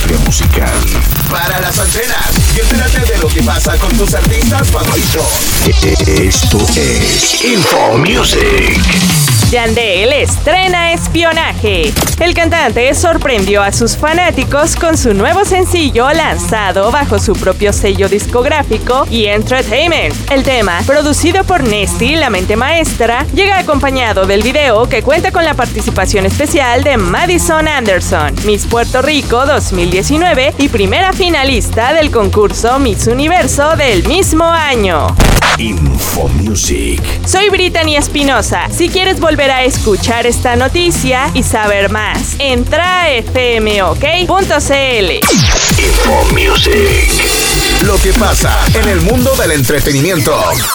industria musical. Para las antenas y entérate de lo que pasa con tus artistas favoritos. Esto es Info Music. Yandel estrena Espionaje. El cantante sorprendió a sus fanáticos con su nuevo sencillo lanzado bajo su propio sello discográfico y Entertainment. El tema, producido por Nesty, la mente maestra, llega acompañado del video que cuenta con la participación especial de Madison Anderson, Miss Puerto Rico 2019 y primera finalista del concurso Miss Universo del mismo año. Info Music. Soy Brittany Espinosa. Si quieres volver a escuchar esta noticia y saber más, entra a fmok.cl. Info Music. Lo que pasa en el mundo del entretenimiento.